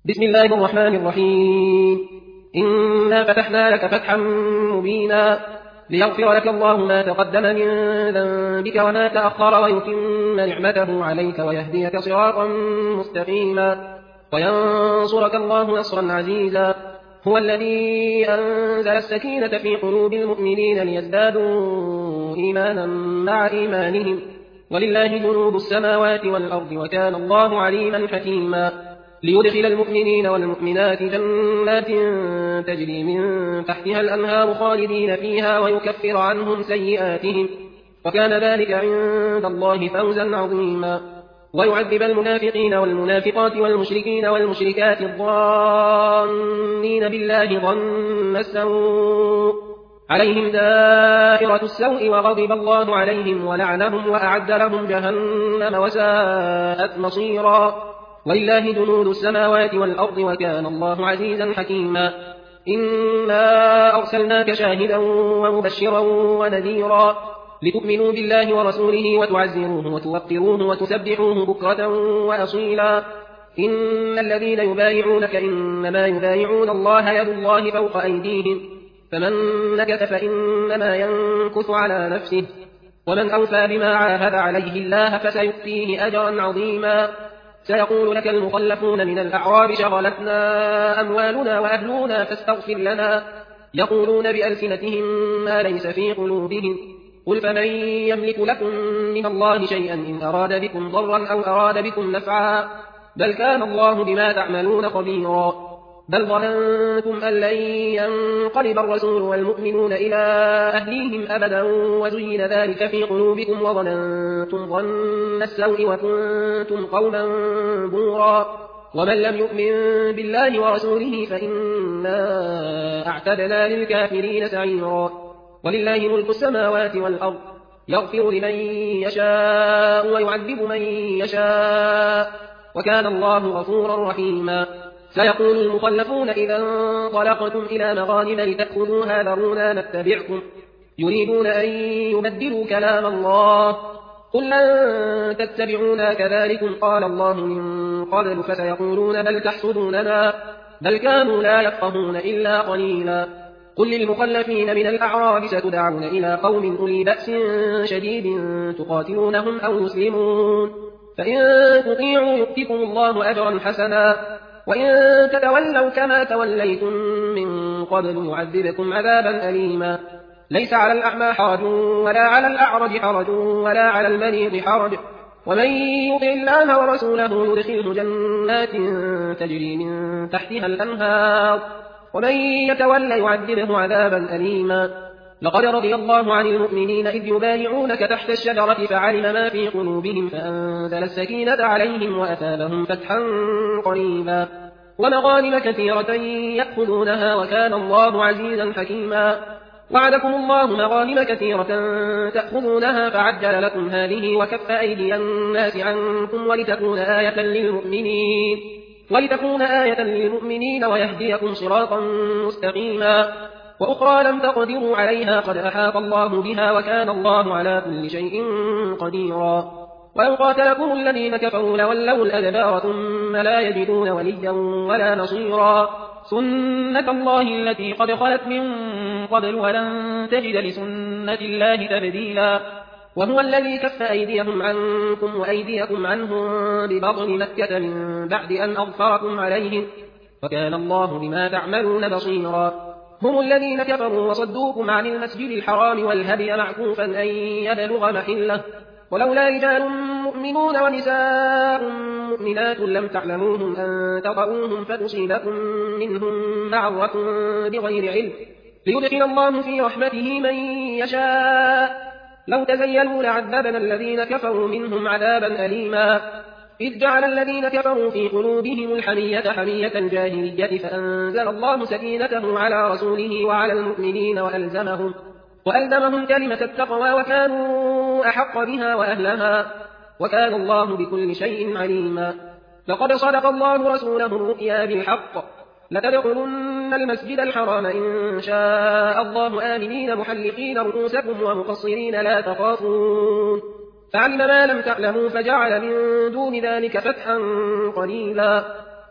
بسم الله الرحمن الرحيم. إنا فتحنا لك فتحا مبينا ليغفر لك الله ما تقدم من ذنبك وما تأخر ويتم نعمته عليك ويهديك صراطا مستقيما وينصرك الله نصرا عزيزا. هو الذي أنزل السكينة في قلوب المؤمنين ليزدادوا إيمانا مع إيمانهم ولله جنود السماوات والأرض وكان الله عليما حكيما. ليدخل المؤمنين والمؤمنات جنات تجري من تحتها الأنهار خالدين فيها ويكفر عنهم سيئاتهم وكان ذلك عند الله فوزا عظيما. ويعذب المنافقين والمنافقات والمشركين والمشركات الظانين بالله ظن السوء عليهم دائرة السوء وغضب الله عليهم ولعنهم وأعد لهم جهنم وساءت مصيرا. ولله جنود السماوات والأرض وكان الله عزيزا حكيما. إنا أرسلناك شاهدا ومبشرا ونذيرا لتؤمنوا بالله ورسوله وتعزروه وتوقروه وتسبحوه بكرة وأصيلا. إن الذين يبايعونك إنما يبايعون الله يد الله فوق أيديهم فمن نكث فإنما ينكث على نفسه ومن أوفى بما عاهد عليه الله فسيؤتيه أجرا عظيما. سيقول لك المخلفون من الأعراب شغلتنا أموالنا وأهلنا فاستغفر لنا يقولون بألسنتهم ما ليس في قلوبهم قل فمن يملك لكم من الله شيئا إن أراد بكم ضرا أو أراد بكم نفعا بل كان الله بما تعملون خبيرا. بل ظننتم أن لن ينقلب الرسول والمؤمنون إلى أهليهم أبدا وزين ذلك في قلوبكم وظننتم ظن السوء وكنتم قوما بورا. ومن لم يؤمن بالله ورسوله فإنا أعتدنا للكافرين سعيرا. ولله ملك السماوات والأرض يغفر لمن يشاء ويعذب من يشاء وكان الله غفورا رحيما. سيقول المخلفون إذا انطلقتم إلى مغانم لتأخذوها ذرونا نتبعكم يريدون أن يبدلوا كلام الله قل لن تتبعونا كذلكم قال الله من قبل فسيقولون بل تحسدوننا بل كانوا لا يفقهون إلا قليلا. قل للمخلفين من الأعراب ستدعون إلى قوم أولي بأس شديد تقاتلونهم أو يسلمون فإن تطيعوا يؤتكم الله أجرا حسنا وإن تتولوا كما توليتم من قبل يعذبكم عذابا أليما. ليس على الأعمى حرج ولا على الأعرج حرج ولا على المريض حرج ومن يطع الله ورسوله يدخله جنات تجري من تحتها الأنهار ومن يتولى يعذبه عذابا أليما. لقد رضي الله عن المؤمنين إذ يبايعونك تحت الشجرة فعلم ما في قلوبهم فأنزل السكينة عليهم وأثابهم فتحا قريبا ومغانم كثيرة يأخذونها وكان الله عزيزا حكيما. وعدكم الله مغانم كثيرة تأخذونها فعجل لكم هذه وكف أيدي الناس عنكم ولتكون آية للمؤمنين ويهديكم صراطا مستقيما. وأخرى لم تقدروا عليها قد أحاط الله بها وكان الله على كل شيء قديرا. وإن قاتلكم الذين كفروا لولوا الأدبار ثم لا يجدون وليا ولا نصيرا. سنة الله التي قد خلت من قبل ولن تجد لسنة الله تبديلا. وهو الذي كف أيديهم عنكم وأيديكم عنهم ببطن مكة من بعد أن أظفركم عليهم وكان الله بما تعملون بصيرا. هم الذين كفروا وصدوكم عن المسجد الحرام والهدي معكوفا أن يبلغ محله ولولا رجال مؤمنون ونساء مؤمنات لم تعلموهم أن تطؤوهم فتصيبكم منهم معرة بغير علم ليدخل الله في رحمته من يشاء. لو تزيلوا لعذبنا الذين كفروا منهم عذابا أليما. إذ جعل الذين كفروا في قلوبهم الحمية حمية الجاهلية فأنزل الله سكينته على رسوله وعلى المؤمنين وألزمهم كلمة التقوى وكانوا أحق بها وأهلها وكان الله بكل شيء عليما. لقد صدق الله رسوله الرؤيا بالحق لتدخلن المسجد الحرام إن شاء الله آمنين محلقين رؤوسكم ومقصرين لا تخافون فعلم ما لم تعلموا فجعل من دون ذلك فتحا قليلا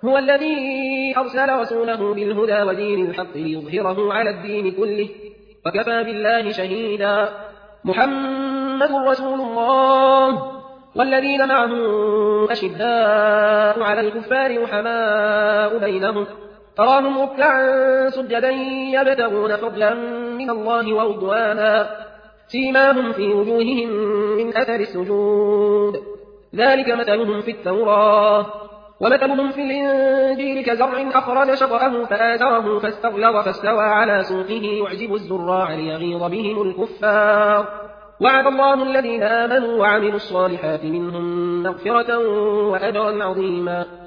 هو الذي أرسل رسوله بالهدى ودين الحق ليظهره على الدين كله وكفى بالله شهيدا محمد رسول الله والذين معه أشداء على الكفار رحماء بينهم تراهم ركعا سجدا يبتغون فضلا من الله ورضوانا سيماهم في وجوههم من أثر السجود ذلك مثلهم في التوراة ومثلهم في الإنجيل كزرع أخرج شطأه فآزره فاستغلظ فاستوى على سوقه يعجب الزراع ليغيظ بهم الكفار وعد الله الذين آمنوا وعملوا الصالحات منهم مغفرة وأجرا عظيما